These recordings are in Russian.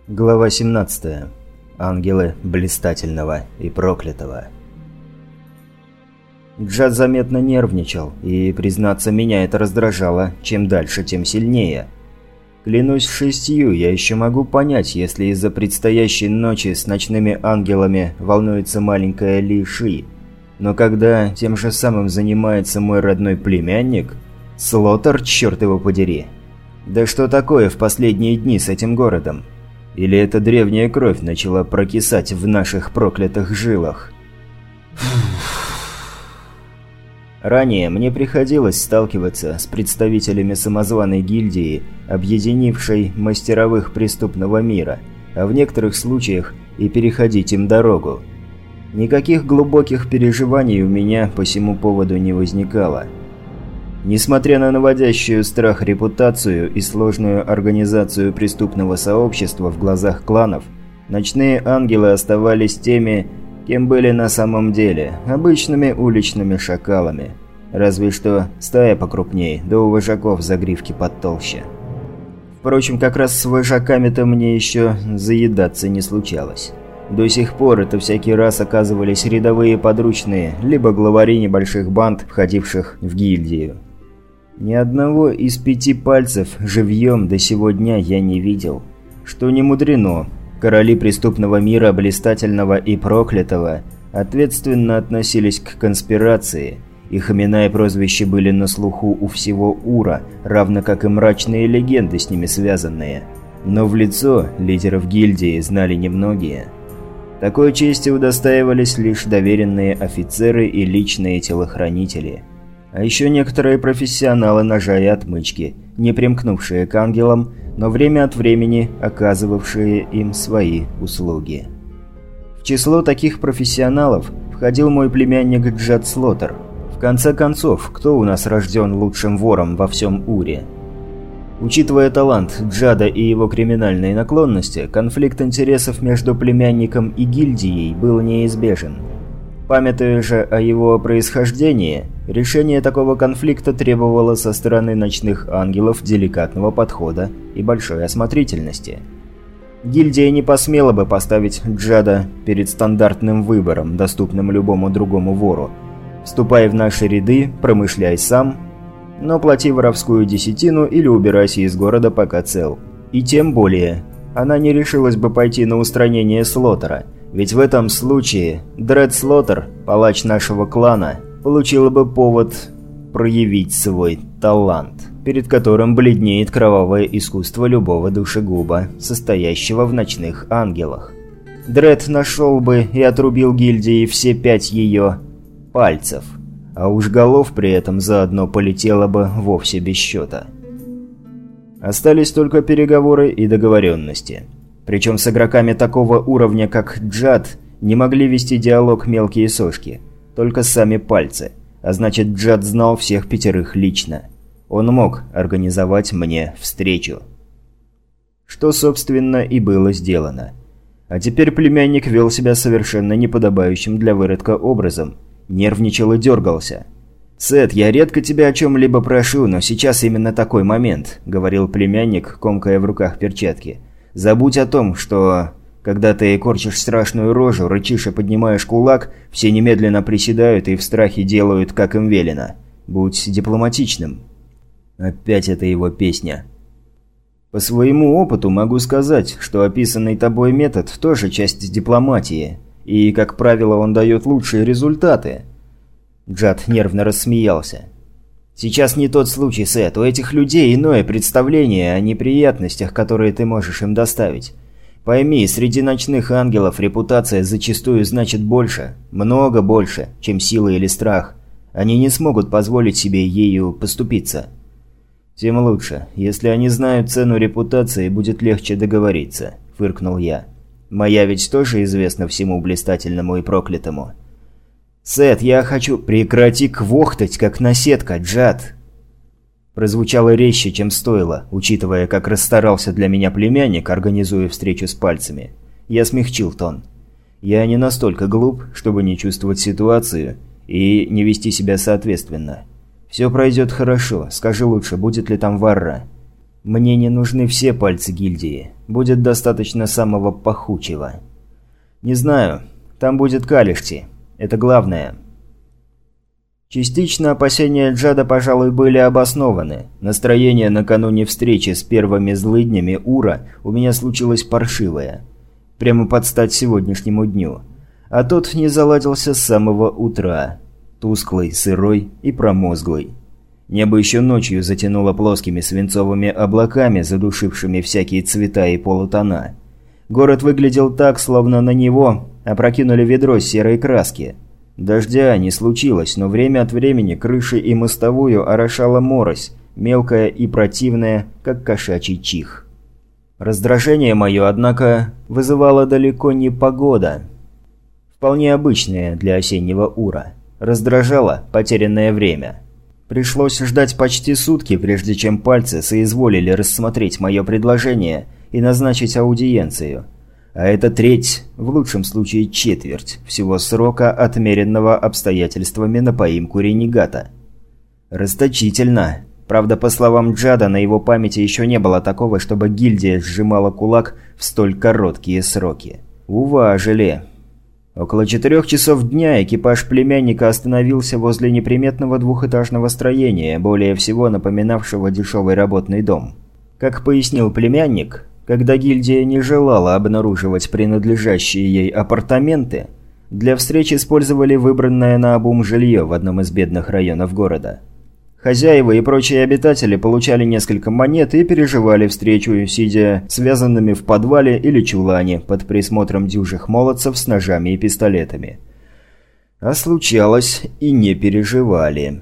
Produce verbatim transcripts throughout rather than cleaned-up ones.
Глава семнадцатая. Ангелы блистательного и проклятого. Джад заметно нервничал, и, признаться, меня это раздражало, чем дальше, тем сильнее. Клянусь шестью, я еще могу понять, если из-за предстоящей ночи с ночными ангелами волнуется маленькая Ли Ши. Но когда тем же самым занимается мой родной племянник, Слотер, черт его подери. Да что такое в последние дни с этим городом? Или эта древняя кровь начала прокисать в наших проклятых жилах? Ранее мне приходилось сталкиваться с представителями самозваной гильдии, объединившей мастеровых преступного мира, а в некоторых случаях и переходить им дорогу. Никаких глубоких переживаний у меня по сему поводу не возникало. Несмотря на наводящую страх репутацию и сложную организацию преступного сообщества в глазах кланов, ночные ангелы оставались теми, кем были на самом деле, обычными уличными шакалами. Разве что стая покрупнее, да у вожаков загривки потолще. Впрочем, как раз с вожаками-то мне еще заедаться не случалось. До сих пор это всякий раз оказывались рядовые подручные, либо главари небольших банд, входивших в гильдию. Ни одного из пяти пальцев живьем до сего дня я не видел. Что не мудрено, короли преступного мира, блистательного и проклятого, ответственно относились к конспирации. Их имена и прозвища были на слуху у всего Ура, равно как и мрачные легенды с ними связанные. Но в лицо лидеров гильдии знали немногие. Такой чести удостаивались лишь доверенные офицеры и личные телохранители. А еще некоторые профессионалы ножа и отмычки, не примкнувшие к ангелам, но время от времени оказывавшие им свои услуги. В число таких профессионалов входил мой племянник Джад Слотер. В конце концов, кто у нас рожден лучшим вором во всем Уре? Учитывая талант Джада и его криминальные наклонности, конфликт интересов между племянником и гильдией был неизбежен. Памятуя же о его происхождении, решение такого конфликта требовало со стороны ночных ангелов деликатного подхода и большой осмотрительности. Гильдия не посмела бы поставить Джада перед стандартным выбором, доступным любому другому вору. Вступай в наши ряды, промышляй сам, но плати воровскую десятину или убирайся из города, пока цел. И тем более, она не решилась бы пойти на устранение Слотера, ведь в этом случае Дред Слотер, палач нашего клана, получила бы повод проявить свой талант, перед которым бледнеет кровавое искусство любого душегуба, состоящего в ночных ангелах. Дред нашел бы и отрубил гильдии все пять ее пальцев, а уж голов при этом заодно полетело бы вовсе без счета. Остались только переговоры и договоренности. Причем с игроками такого уровня, как Джад, не могли вести диалог мелкие сошки, только сами пальцы, а значит Джад знал всех пятерых лично. Он мог организовать мне встречу. Что, собственно, и было сделано. А теперь племянник вел себя совершенно неподобающим для выродка образом, нервничал и дергался. «Сет, я редко тебя о чем-либо прошу, но сейчас именно такой момент», — говорил племянник, комкая в руках перчатки. «Забудь о том, что, когда ты корчишь страшную рожу, рычишь и поднимаешь кулак, все немедленно приседают и в страхе делают, как им велено. Будь дипломатичным». Опять это его песня. По своему опыту могу сказать, что описанный тобой метод тоже часть дипломатии, и, как правило, он дает лучшие результаты. Джад нервно рассмеялся. «Сейчас не тот случай, Сет. У этих людей иное представление о неприятностях, которые ты можешь им доставить. Пойми, среди ночных ангелов репутация зачастую значит больше, много больше, чем сила или страх. Они не смогут позволить себе ею поступиться. Тем лучше. Если они знают цену репутации, будет легче договориться», – фыркнул я. «Моя ведь тоже известна всему блистательному и проклятому». «Сет, я хочу...» «Прекрати квохтать, как наседка, Джад!» Прозвучало резче, чем стоило, учитывая, как расстарался для меня племянник, организуя встречу с пальцами. Я смягчил тон. Я не настолько глуп, чтобы не чувствовать ситуацию и не вести себя соответственно. «Все пройдет хорошо. Скажи лучше, будет ли там Варра?» Мне не нужны все пальцы гильдии. Будет достаточно самого пахучего. Не знаю. Там будет Калишти. Это главное. Частично опасения Джада, пожалуй, были обоснованы. Настроение накануне встречи с первыми злыднями Ура у меня случилось паршивое. Прямо под стать сегодняшнему дню. А тот не заладился с самого утра. Тусклый, сырой и промозглый. Небо еще ночью затянуло плоскими свинцовыми облаками, задушившими всякие цвета и полутона. Город выглядел так, словно на него опрокинули ведро серой краски. Дождя не случилось, но время от времени крыши и мостовую орошала морось, мелкая и противная, как кошачий чих. Раздражение мое, однако, вызывало далеко не погода. Вполне обычная для осеннего Ура. Раздражало потерянное время. Пришлось ждать почти сутки, прежде чем пальцы соизволили рассмотреть мое предложение и назначить аудиенцию. А это треть, в лучшем случае четверть, всего срока, отмеренного обстоятельствами на поимку ренегата. Расточительно. Правда, по словам Джада, на его памяти еще не было такого, чтобы гильдия сжимала кулак в столь короткие сроки. Уважили. Около четырех часов дня экипаж племянника остановился возле неприметного двухэтажного строения, более всего напоминавшего дешевый работный дом. Как пояснил племянник, когда гильдия не желала обнаруживать принадлежащие ей апартаменты, для встреч использовали выбранное наобум жилье в одном из бедных районов города. Хозяева и прочие обитатели получали несколько монет и переживали встречу, сидя связанными в подвале или чулане под присмотром дюжих молодцев с ножами и пистолетами. А случалось, и не переживали.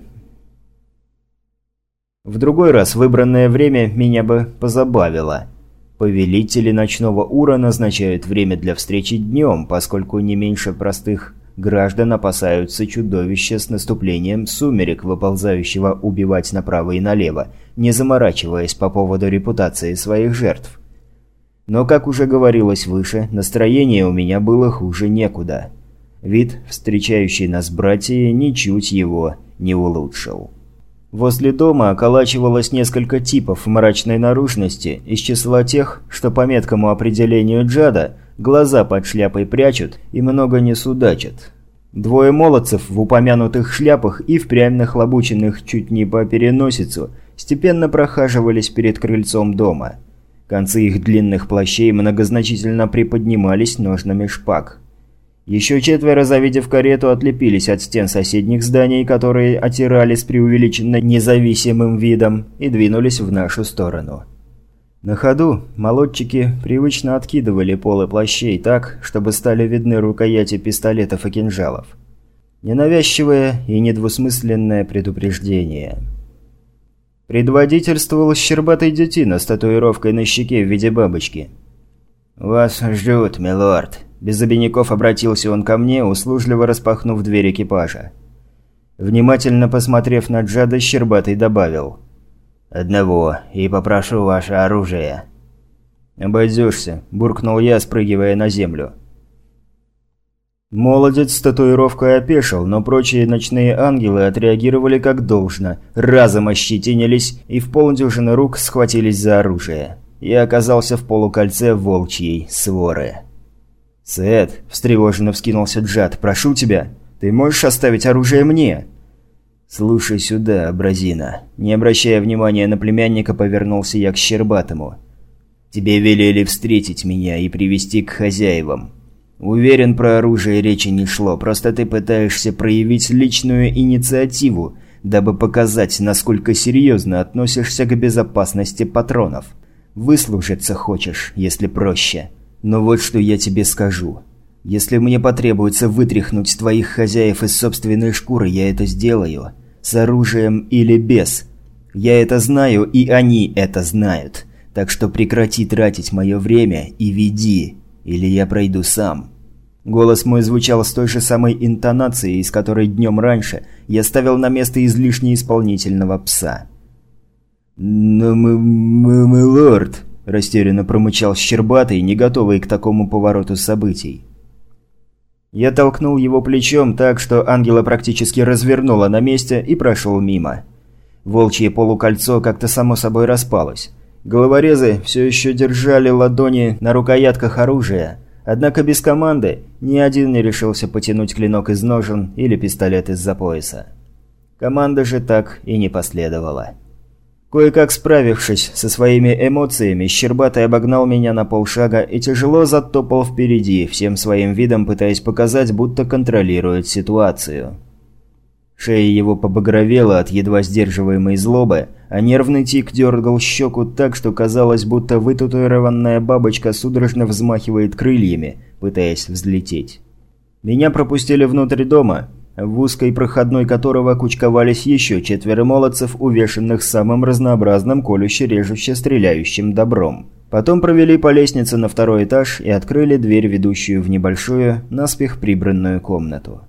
В другой раз выбранное время меня бы позабавило. Повелители ночного Ура назначают время для встречи днем, поскольку не меньше простых граждан опасаются чудовища с наступлением сумерек, выползающего убивать направо и налево, не заморачиваясь по поводу репутации своих жертв. Но, как уже говорилось выше, настроение у меня было хуже некуда. Вид, встречающий нас братья, ничуть его не улучшил. Возле дома околачивалось несколько типов мрачной наружности из числа тех, что по меткому определению Джада глаза под шляпой прячут и много не судачат. Двое молодцев в упомянутых шляпах и впрямь нахлобученных чуть не по переносицу степенно прохаживались перед крыльцом дома. Концы их длинных плащей многозначительно приподнимались ножнами шпаг. Еще четверо, завидев карету, отлепились от стен соседних зданий, которые отирали с преувеличенно независимым видом, и двинулись в нашу сторону. На ходу молодчики привычно откидывали полы плащей так, чтобы стали видны рукояти пистолетов и кинжалов. Ненавязчивое и недвусмысленное предупреждение. Предводительствовал щербатый детина с татуировкой на щеке в виде бабочки. «Вас ждут, милорд», – без обиняков обратился он ко мне, услужливо распахнув дверь экипажа. Внимательно посмотрев на Джада, щербатый добавил: «Одного, и попрошу ваше оружие». «Обойдешься», – буркнул я, спрыгивая на землю. Молодец с татуировкой опешил, но прочие ночные ангелы отреагировали как должно, разом ощетинились и в полдюжины рук схватились за оружие. Я оказался в полукольце волчьей своры. «Сет», – встревоженно вскинулся Джад, – «прошу тебя, ты можешь оставить оружие мне?» «Слушай сюда, абразина». Не обращая внимания на племянника, повернулся я к Щербатому. «Тебе велели встретить меня и привести к хозяевам. Уверен, про оружие речи не шло, просто ты пытаешься проявить личную инициативу, дабы показать, насколько серьезно относишься к безопасности патронов. Выслужиться хочешь, если проще. Но вот что я тебе скажу. Если мне потребуется вытряхнуть твоих хозяев из собственной шкуры, я это сделаю. С оружием или без. Я это знаю, и они это знают. Так что прекрати тратить мое время и веди, или я пройду сам». Голос мой звучал с той же самой интонацией, с которой днем раньше я ставил на место излишне исполнительного пса. «Но мы... мы... мы лорд», – растерянно промычал Щербатый, не готовый к такому повороту событий. Я толкнул его плечом так, что ангела практически развернуло на месте и прошел мимо. Волчье полукольцо как-то само собой распалось. Головорезы все еще держали ладони на рукоятках оружия, однако без команды ни один не решился потянуть клинок из ножен или пистолет из-за пояса. Команда же так и не последовала. Кое-как справившись со своими эмоциями, Щербатый обогнал меня на полшага и тяжело затопал впереди, всем своим видом пытаясь показать, будто контролирует ситуацию. Шея его побагровела от едва сдерживаемой злобы, а нервный тик дергал щеку так, что казалось, будто вытатуированная бабочка судорожно взмахивает крыльями, пытаясь взлететь. Меня пропустили внутрь дома, в узкой проходной которого кучковались еще четверо молодцев, увешанных самым разнообразным колюще-режуще стреляющим добром. Потом провели по лестнице на второй этаж и открыли дверь, ведущую в небольшую, наспех прибранную комнату.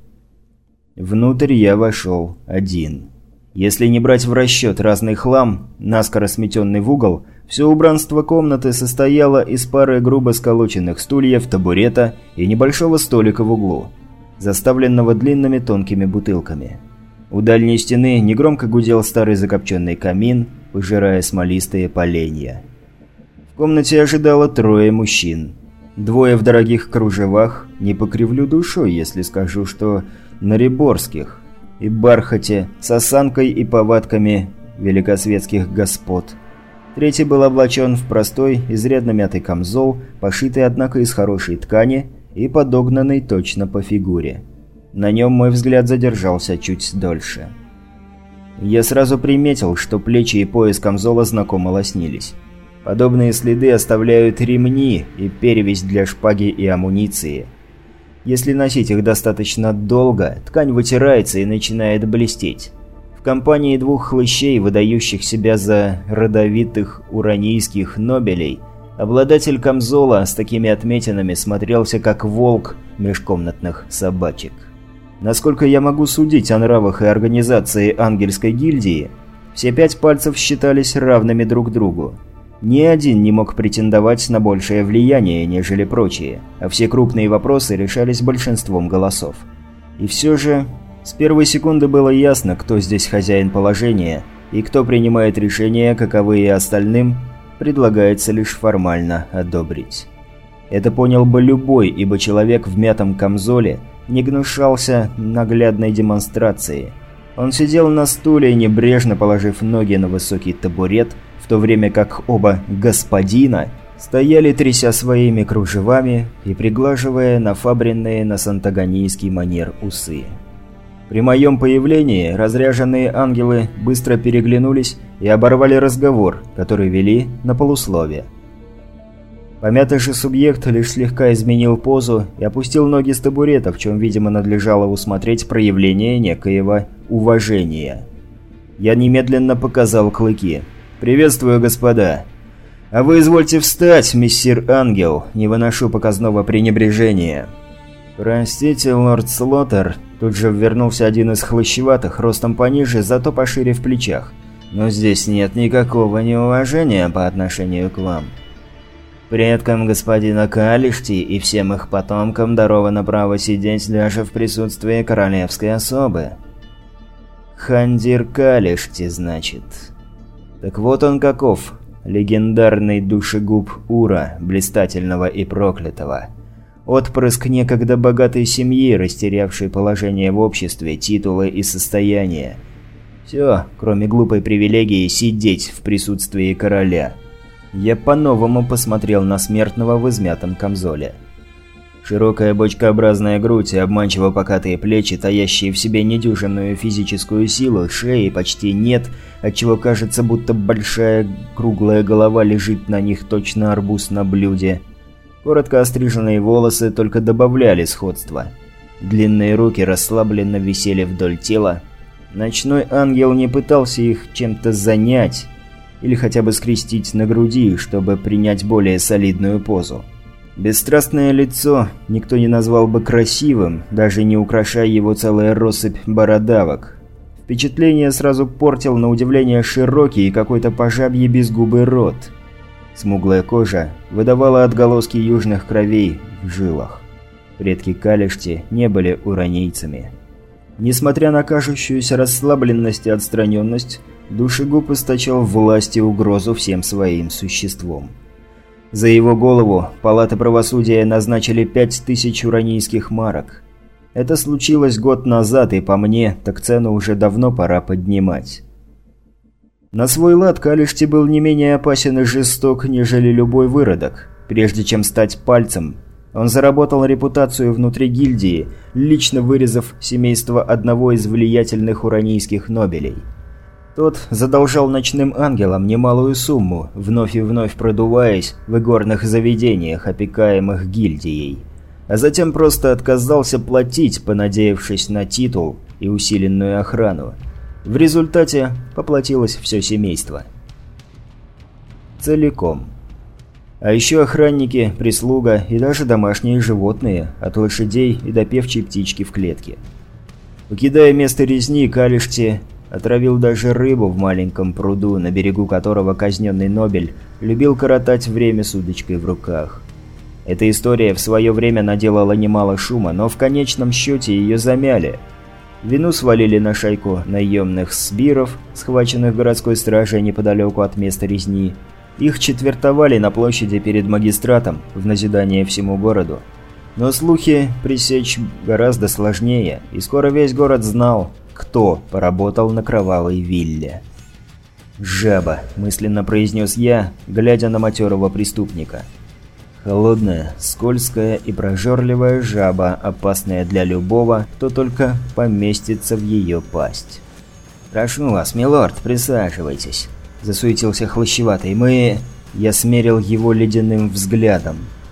Внутрь я вошел один. Если не брать в расчет разный хлам, наскоро сметенный в угол, все убранство комнаты состояло из пары грубо сколоченных стульев, табурета и небольшого столика в углу, заставленного длинными тонкими бутылками. У дальней стены негромко гудел старый закопченный камин, пожирая смолистые поленья. В комнате ожидало трое мужчин. Двое в дорогих кружевах, не покривлю душой, если скажу, что нареборских, и бархате, с осанкой и повадками великосветских господ. Третий был облачен в простой, изрядно мятый камзол, пошитый, однако, из хорошей ткани и подогнанный точно по фигуре. На нем мой взгляд задержался чуть дольше. Я сразу приметил, что плечи и пояс камзола знакомо лоснились. Подобные следы оставляют ремни и перевязь для шпаги и амуниции. Если носить их достаточно долго, ткань вытирается и начинает блестеть. В компании двух хлыщей, выдающих себя за родовитых уранийских нобелей, обладатель камзола с такими отметинами смотрелся как волк межкомнатных собачек. Насколько я могу судить о нравах и организации ангельской гильдии, все пять пальцев считались равными друг другу. Ни один не мог претендовать на большее влияние, нежели прочие, а все крупные вопросы решались большинством голосов. И все же, с первой секунды было ясно, кто здесь хозяин положения, и кто принимает решения, каковые остальным предлагается лишь формально одобрить. Это понял бы любой, ибо человек в мятом камзоле не гнушался наглядной демонстрации. Он сидел на стуле, небрежно положив ноги на высокий табурет, в то время как оба «господина» стояли, тряся своими кружевами и приглаживая нафабренные на сантагонийский манер усы. При моем появлении разряженные ангелы быстро переглянулись и оборвали разговор, который вели на полуслове. Помятый же субъект лишь слегка изменил позу и опустил ноги с табурета, в чем, видимо, надлежало усмотреть проявление некоего уважения. Я немедленно показал клыки. «Приветствую, господа. А вы извольте встать, мессир Ангел, не выношу показного пренебрежения». «Простите, лорд Слоттер», тут же ввернулся один из хлыщеватых, ростом пониже, зато пошире в плечах. «Но здесь нет никакого неуважения по отношению к вам. Предкам господина Калишти и всем их потомкам даровано право сидеть даже в присутствии королевской особы». «Хандир Калишти, значит». Так вот он каков, легендарный душегуб Ура, блистательного и проклятого. Отпрыск некогда богатой семьи, растерявшей положение в обществе, титулы и состояние. Все, кроме глупой привилегии сидеть в присутствии короля. Я по-новому посмотрел на смертного в измятом камзоле. Широкая бочкообразная грудь и обманчиво покатые плечи, таящие в себе недюжинную физическую силу, шеи почти нет, отчего кажется, будто большая круглая голова лежит на них точно арбуз на блюде. Коротко остриженные волосы только добавляли сходства. Длинные руки расслабленно висели вдоль тела. Ночной ангел не пытался их чем-то занять или хотя бы скрестить на груди, чтобы принять более солидную позу. Бесстрастное лицо никто не назвал бы красивым, даже не украшая его целая россыпь бородавок. Впечатление сразу портил на удивление широкий и какой-то пожабье безгубый рот. Смуглая кожа выдавала отголоски южных кровей в жилах. Предки Калишти не были уранийцами. Несмотря на кажущуюся расслабленность и отстраненность, Душегуб источал власть и угрозу всем своим существом. За его голову Палата правосудия назначили пять тысяч уранийских марок. Это случилось год назад, и по мне, так цену уже давно пора поднимать. На свой лад Калишти был не менее опасен и жесток, нежели любой выродок. Прежде чем стать пальцем, он заработал репутацию внутри гильдии, лично вырезав семейство одного из влиятельных уранийских нобелей. Тот задолжал ночным ангелам немалую сумму, вновь и вновь продуваясь в игорных заведениях, опекаемых гильдией. А затем просто отказался платить, понадеявшись на титул и усиленную охрану. В результате поплатилось все семейство. Целиком. А еще охранники, прислуга и даже домашние животные, от лошадей и до певчей птички в клетке. Покидая место резни, Калишти отравил даже рыбу в маленьком пруду, на берегу которого казненный Нобель любил коротать время с удочкой в руках. Эта история в свое время наделала немало шума, но в конечном счете ее замяли. Вину свалили на шайку наемных сбиров, схваченных городской стражей неподалеку от места резни. Их четвертовали на площади перед магистратом, в назидание всему городу. Но слухи пресечь гораздо сложнее, и скоро весь город знал, кто поработал на кровавой вилле. «Жаба», – мысленно произнес я, глядя на матерого преступника. Холодная, скользкая и прожорливая жаба, опасная для любого, кто только поместится в ее пасть. «Прошу вас, милорд, присаживайтесь», – засуетился хлощеватый. «Мы...» – я смерил его ледяным взглядом.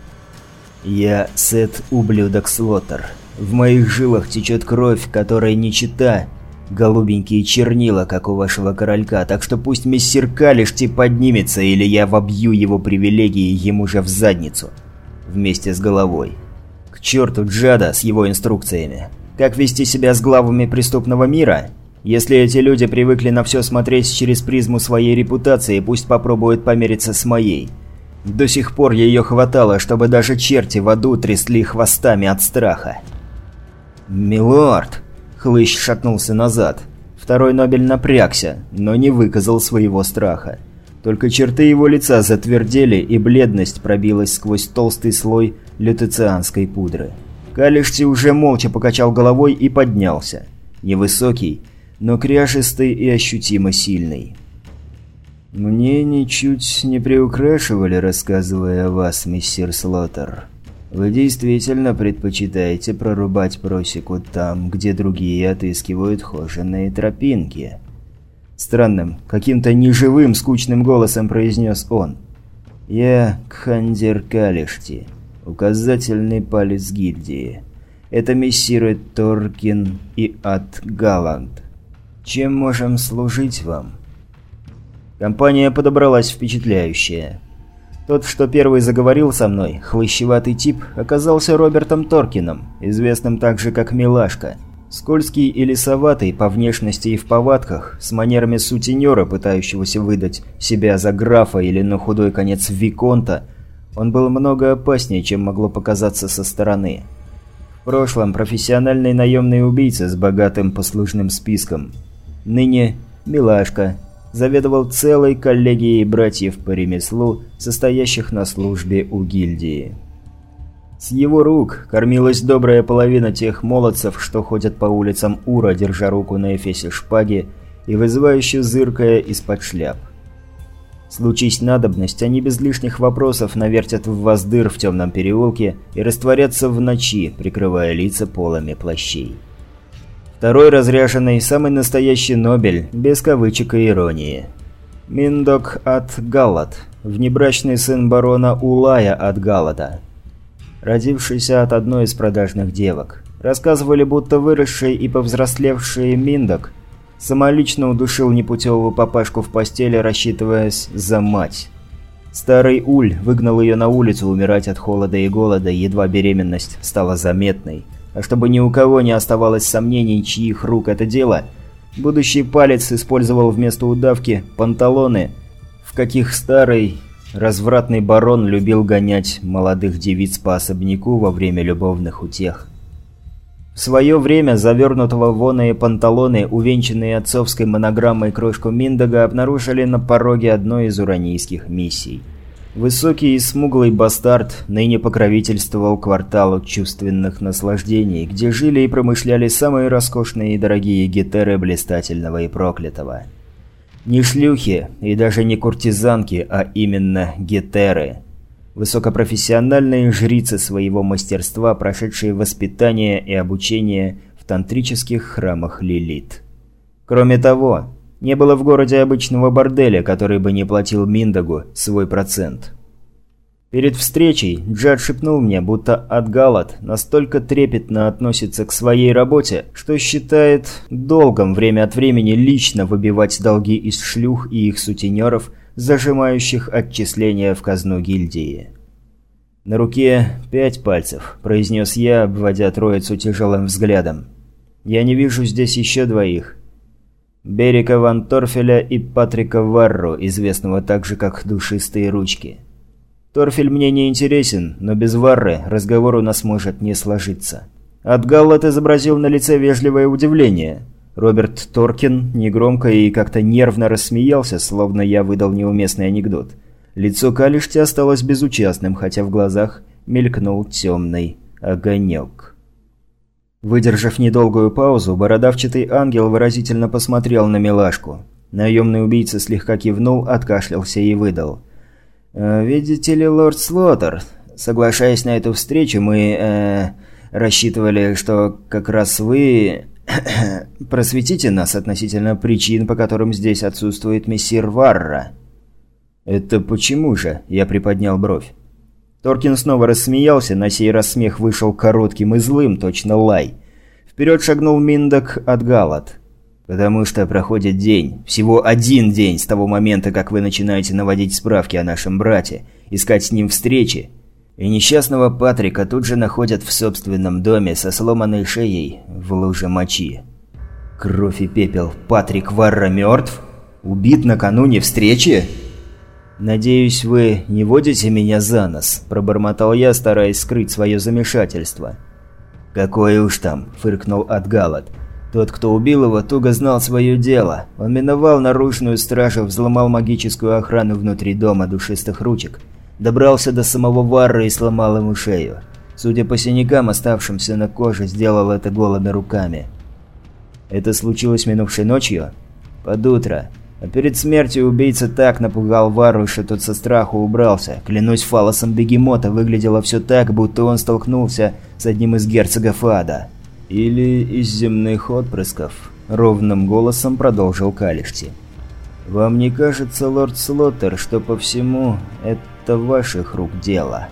«Я Сет Ублюдок Слоттер. В моих жилах течет кровь, которая не чита голубенькие чернила, как у вашего королька, так что пусть мессир Калишти поднимется, или я вобью его привилегии ему же в задницу. Вместе с головой. К черту Джада с его инструкциями. Как вести себя с главами преступного мира? Если эти люди привыкли на все смотреть через призму своей репутации, пусть попробуют помериться с моей. До сих пор ее хватало, чтобы даже черти в аду трясли хвостами от страха». «Милорд!» – хлыщ шатнулся назад. Второй Нобель напрягся, но не выказал своего страха. Только черты его лица затвердели, и бледность пробилась сквозь толстый слой лютецианской пудры. Калишти уже молча покачал головой и поднялся. Невысокий, но кряжестый и ощутимо сильный. «Мне ничуть не приукрашивали, рассказывая о вас, мессир Слоттер. Вы действительно предпочитаете прорубать просеку там, где другие отыскивают хоженые тропинки». Странным, каким-то неживым, скучным голосом произнес он. «Я Кхандир Калишти, указательный палец гильдии. Это мессиры Торкин и Ат Галланд. Чем можем служить вам?» Компания подобралась впечатляющая. Тот, что первый заговорил со мной, хлыщеватый тип, оказался Робертом Торкином, известным также как Милашка. Скользкий и лисоватый по внешности и в повадках, с манерами сутенера, пытающегося выдать себя за графа или на худой конец виконта, он был много опаснее, чем могло показаться со стороны. В прошлом профессиональный наемный убийца с богатым послужным списком. Ныне Милашка заведовал целой коллегией братьев по ремеслу, состоящих на службе у гильдии. С его рук кормилась добрая половина тех молодцев, что ходят по улицам Ура, держа руку на эфесе шпаги и вызывающе зыркая из-под шляп. Случись надобность, они без лишних вопросов навертят в вас дыр в темном переулке и растворятся в ночи, прикрывая лица полами плащей. Второй разряженный, самый настоящий Нобель, без кавычек и иронии. Миндок Ат Галлад, внебрачный сын барона Улая Ат Галлада, родившийся от одной из продажных девок. Рассказывали, будто выросший и повзрослевший Миндок самолично удушил непутевого папашку в постели, рассчитываясь за мать. Старый Уль выгнал ее на улицу умирать от холода и голода, едва беременность стала заметной. А чтобы ни у кого не оставалось сомнений, чьих рук это дело, будущий палец использовал вместо удавки панталоны, в каких старый развратный барон любил гонять молодых девиц по особняку во время любовных утех. В свое время завернутого в оные панталоны, увенчанные отцовской монограммой крошку Миндага, обнаружили на пороге одной из уранийских миссий. Высокий и смуглый бастард ныне покровительствовал кварталу чувственных наслаждений, где жили и промышляли самые роскошные и дорогие гетеры блистательного и проклятого. Не шлюхи и даже не куртизанки, а именно гетеры. Высокопрофессиональные жрицы своего мастерства, прошедшие воспитание и обучение в тантрических храмах Лилит. Кроме того, не было в городе обычного борделя, который бы не платил Миндагу свой процент. Перед встречей Джад шепнул мне, будто Адгалат настолько трепетно относится к своей работе, что считает долгом время от времени лично выбивать долги из шлюх и их сутенеров, зажимающих отчисления в казну гильдии. «На руке пять пальцев», – произнес я, обводя троицу тяжелым взглядом. «Я не вижу здесь еще двоих. Берика ван Торфеля и Патрика Варру, известного также как Душистые Ручки. Торфель мне не интересен, но без Варры разговор у нас может не сложиться». Адгаллат изобразил на лице вежливое удивление. Роберт Торкин негромко и как-то нервно рассмеялся, словно я выдал неуместный анекдот. Лицо Калишти осталось безучастным, хотя в глазах мелькнул темный огонек. Выдержав недолгую паузу, бородавчатый ангел выразительно посмотрел на милашку. Наемный убийца слегка кивнул, откашлялся и выдал. «Видите ли, лорд Слоттер, соглашаясь на эту встречу, мы э, рассчитывали, что как раз вы просветите нас относительно причин, по которым здесь отсутствует мессир Варра». «Это почему же?» – я приподнял бровь. Торкин снова рассмеялся, на сей раз смех вышел коротким и злым, точно лай. Вперед шагнул Миндаг Адгалат. «Потому что проходит день, всего один день с того момента, как вы начинаете наводить справки о нашем брате, искать с ним встречи, и несчастного Патрика тут же находят в собственном доме со сломанной шеей в луже мочи. Кровь и пепел. Патрик Варра мертв? Убит накануне встречи?» «Надеюсь, вы не водите меня за нос», – пробормотал я, стараясь скрыть свое замешательство. «Какое уж там», – фыркнул Адгалат. «Тот, кто убил его, туго знал свое дело. Он миновал наружную стражу, взломал магическую охрану внутри дома Душистых Ручек, добрался до самого Варры и сломал ему шею. Судя по синякам, оставшимся на коже, сделал это голыми руками». «Это случилось минувшей ночью?» «Под утро. А перед смертью убийца так напугал Варру, что тот со страху убрался. Клянусь фалосом бегемота, выглядело все так, будто он столкнулся с одним из герцогов ада». «Или из земных отпрысков», — ровным голосом продолжил Калишти. «Вам не кажется, лорд Слоттер, что по всему это ваших рук дело?»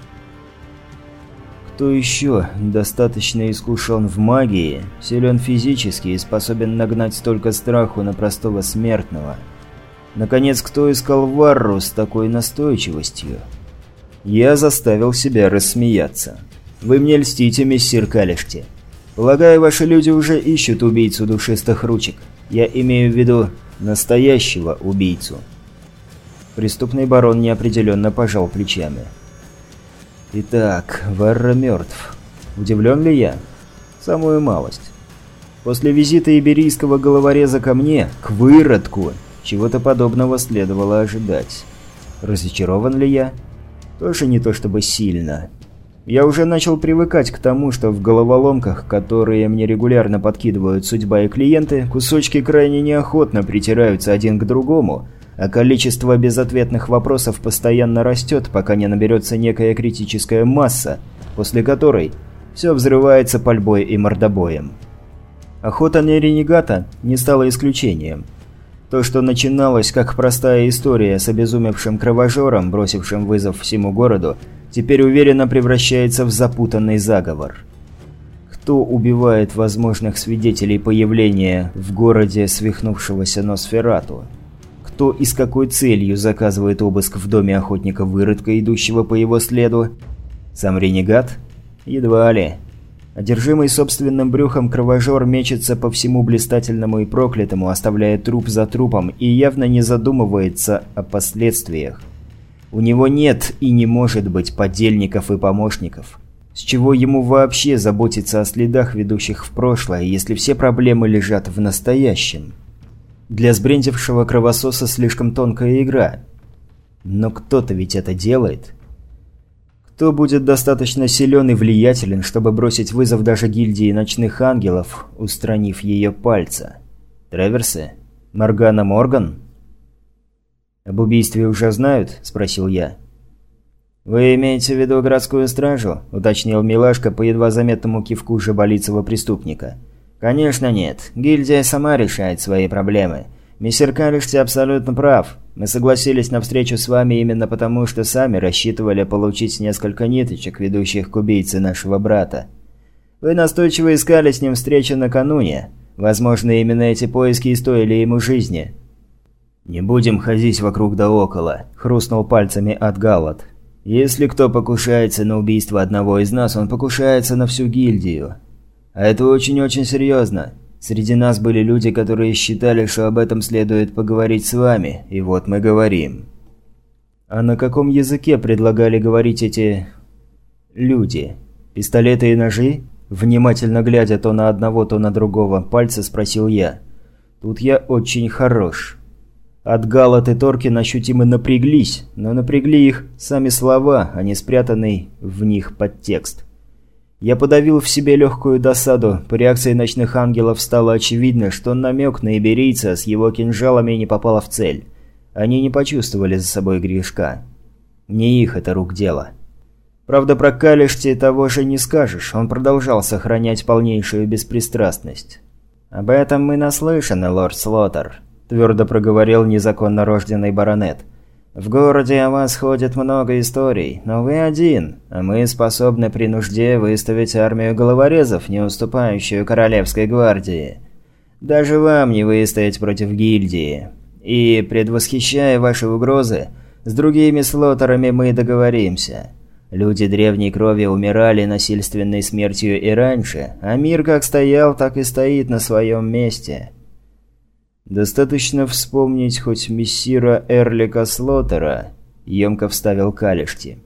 Кто еще достаточно искушен в магии, силен физически и способен нагнать столько страху на простого смертного? Наконец, кто искал Варру с такой настойчивостью? Я заставил себя рассмеяться. «Вы мне льстите, мессир Калишти. Полагаю, ваши люди уже ищут убийцу Душистых Ручек. Я имею в виду настоящего убийцу». Преступный барон неопределенно пожал плечами. «Итак, Варра мертв. Удивлен ли я? Самую малость. После визита иберийского головореза ко мне, к выродку, чего-то подобного следовало ожидать. Разочарован ли я? Тоже не то чтобы сильно. Я уже начал привыкать к тому, что в головоломках, которые мне регулярно подкидывают судьба и клиенты, кусочки крайне неохотно притираются один к другому, а количество безответных вопросов постоянно растет, пока не наберется некая критическая масса, после которой все взрывается пальбой и мордобоем. Охота на ренегата не стала исключением. То, что начиналось как простая история с обезумевшим кровожором, бросившим вызов всему городу, теперь уверенно превращается в запутанный заговор. Кто убивает возможных свидетелей появления в городе свихнувшегося Носферату? Кто и с какой целью заказывает обыск в доме охотника-выродка, идущего по его следу? Сам ренегат? Едва ли. Одержимый собственным брюхом кровожор мечется по всему блистательному и проклятому, оставляя труп за трупом, и явно не задумывается о последствиях. У него нет и не может быть подельников и помощников. С чего ему вообще заботиться о следах, ведущих в прошлое, если все проблемы лежат в настоящем? Для сбрендившего кровососа слишком тонкая игра. Но кто-то ведь это делает. Кто будет достаточно силен и влиятелен, чтобы бросить вызов даже гильдии ночных ангелов, устранив ее пальца? Треверсы? Моргана Морган? «Об убийстве уже знают?» – спросил я. «Вы имеете в виду городскую стражу?» – уточнил милашка по едва заметному кивку жаболицего преступника. «Конечно нет. Гильдия сама решает свои проблемы. Мистер Калишти абсолютно прав. Мы согласились на встречу с вами именно потому, что сами рассчитывали получить несколько ниточек, ведущих к убийце нашего брата. Вы настойчиво искали с ним встречи накануне. Возможно, именно эти поиски и стоили ему жизни». «Не будем ходить вокруг да около», – хрустнул пальцами от Галат. «Если кто покушается на убийство одного из нас, он покушается на всю гильдию. А это очень-очень серьезно. Среди нас были люди, которые считали, что об этом следует поговорить с вами, и вот мы говорим». «А на каком языке предлагали говорить эти... люди? Пистолеты и ножи?» Внимательно глядя то на одного, то на другого пальца, спросил я. «Тут я очень хорош». От Галат и Торкин ощутимо напряглись, но напрягли их сами слова, а не спрятанный в них подтекст. Я подавил в себе легкую досаду. По реакции ночных ангелов стало очевидно, что намек на иберийца с его кинжалами не попал в цель. Они не почувствовали за собой грешка. Не их это рук дело. Правда, про Калишти того же не скажешь, он продолжал сохранять полнейшую беспристрастность. «Об этом мы наслышаны, лорд Слоттер», – твердо проговорил незаконно рожденный баронет. «В городе о вас ходит много историй, но вы один, а мы способны при нужде выставить армию головорезов, не уступающую королевской гвардии. Даже вам не выстоять против гильдии. И, предвосхищая ваши угрозы, с другими слоттерами мы договоримся. Люди древней крови умирали насильственной смертью и раньше, а мир как стоял, так и стоит на своем месте». «Достаточно вспомнить хоть мессира Эрлика Слоттера», – емко вставил Калишти.